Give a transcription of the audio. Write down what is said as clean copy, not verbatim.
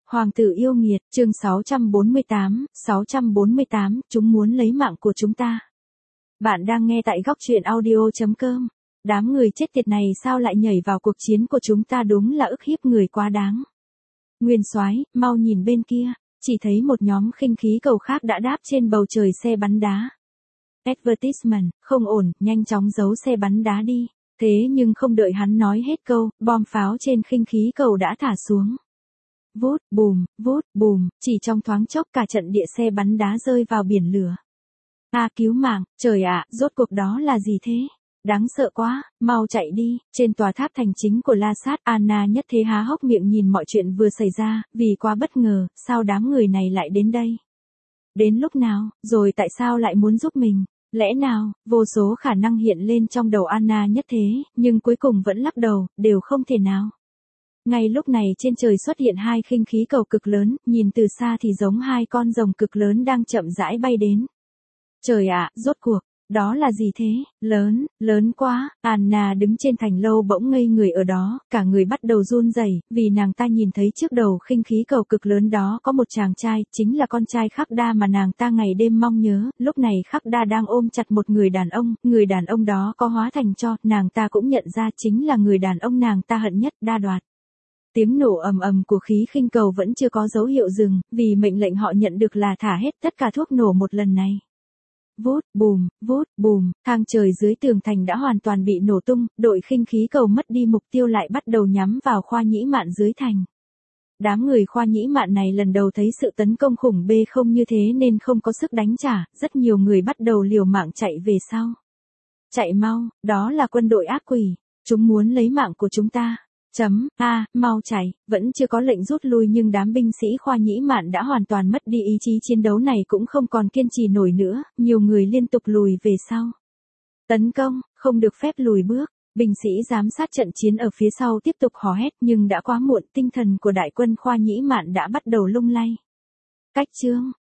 Hoàng tử yêu nghiệt, chương 648, chúng muốn lấy mạng của chúng ta. Bạn đang nghe tại góc truyện audio.com. Đám người chết tiệt này sao lại nhảy vào cuộc chiến của chúng ta, đúng là ức hiếp người quá đáng. Nguyên soái, mau nhìn bên kia, chỉ thấy một nhóm khinh khí cầu khác đã đáp trên bầu trời xe bắn đá. Advertisement, không ổn, nhanh chóng giấu xe bắn đá đi. Thế nhưng không đợi hắn nói hết câu, bom pháo trên khinh khí cầu đã thả xuống. Vút bùm, chỉ trong thoáng chốc cả trận địa xe bắn đá rơi vào biển lửa. Cứu mạng, trời ạ, rốt cuộc đó là gì thế? Đáng sợ quá, mau chạy đi. Trên tòa tháp thành chính của La Sát, Anna nhất thế há hốc miệng nhìn mọi chuyện vừa xảy ra, vì quá bất ngờ, sao đám người này lại đến đây? Đến lúc nào, rồi tại sao lại muốn giúp mình? Lẽ nào, vô số khả năng hiện lên trong đầu Anna nhất thế, nhưng cuối cùng vẫn lắc đầu, đều không thể nào. Ngay lúc này trên trời xuất hiện hai khinh khí cầu cực lớn, nhìn từ xa thì giống hai con rồng cực lớn đang chậm rãi bay đến. Trời ạ, rốt cuộc, đó là gì thế? Lớn quá. Anna đứng trên thành lâu bỗng ngây người ở đó, cả người bắt đầu run rẩy, vì nàng ta nhìn thấy trước đầu khinh khí cầu cực lớn đó có một chàng trai, chính là con trai Khắc Đa mà nàng ta ngày đêm mong nhớ. Lúc này Khắc Đa đang ôm chặt một người đàn ông đó có hóa thành tro, nàng ta cũng nhận ra chính là người đàn ông nàng ta hận nhất, Đa Đoạt. Tiếng nổ ầm ầm của khí khinh cầu vẫn chưa có dấu hiệu dừng, vì mệnh lệnh họ nhận được là thả hết tất cả thuốc nổ một lần này. Vút bùm, thang trời dưới tường thành đã hoàn toàn bị nổ tung, đội khinh khí cầu mất đi mục tiêu lại bắt đầu nhắm vào Khoa Nhĩ Mạn dưới thành. Đám người Khoa Nhĩ Mạn này lần đầu thấy sự tấn công khủng bê không như thế nên không có sức đánh trả, rất nhiều người bắt đầu liều mạng chạy về sau. Chạy mau, đó là quân đội ác quỷ, chúng muốn lấy mạng của chúng ta. Mau chạy, vẫn chưa có lệnh rút lui nhưng đám binh sĩ Khoa Nhĩ Mạn đã hoàn toàn mất đi ý chí chiến đấu này, cũng không còn kiên trì nổi nữa, nhiều người liên tục lùi về sau. Tấn công, không được phép lùi bước, binh sĩ giám sát trận chiến ở phía sau tiếp tục hò hét nhưng đã quá muộn, tinh thần của đại quân Khoa Nhĩ Mạn đã bắt đầu lung lay. Cách chương,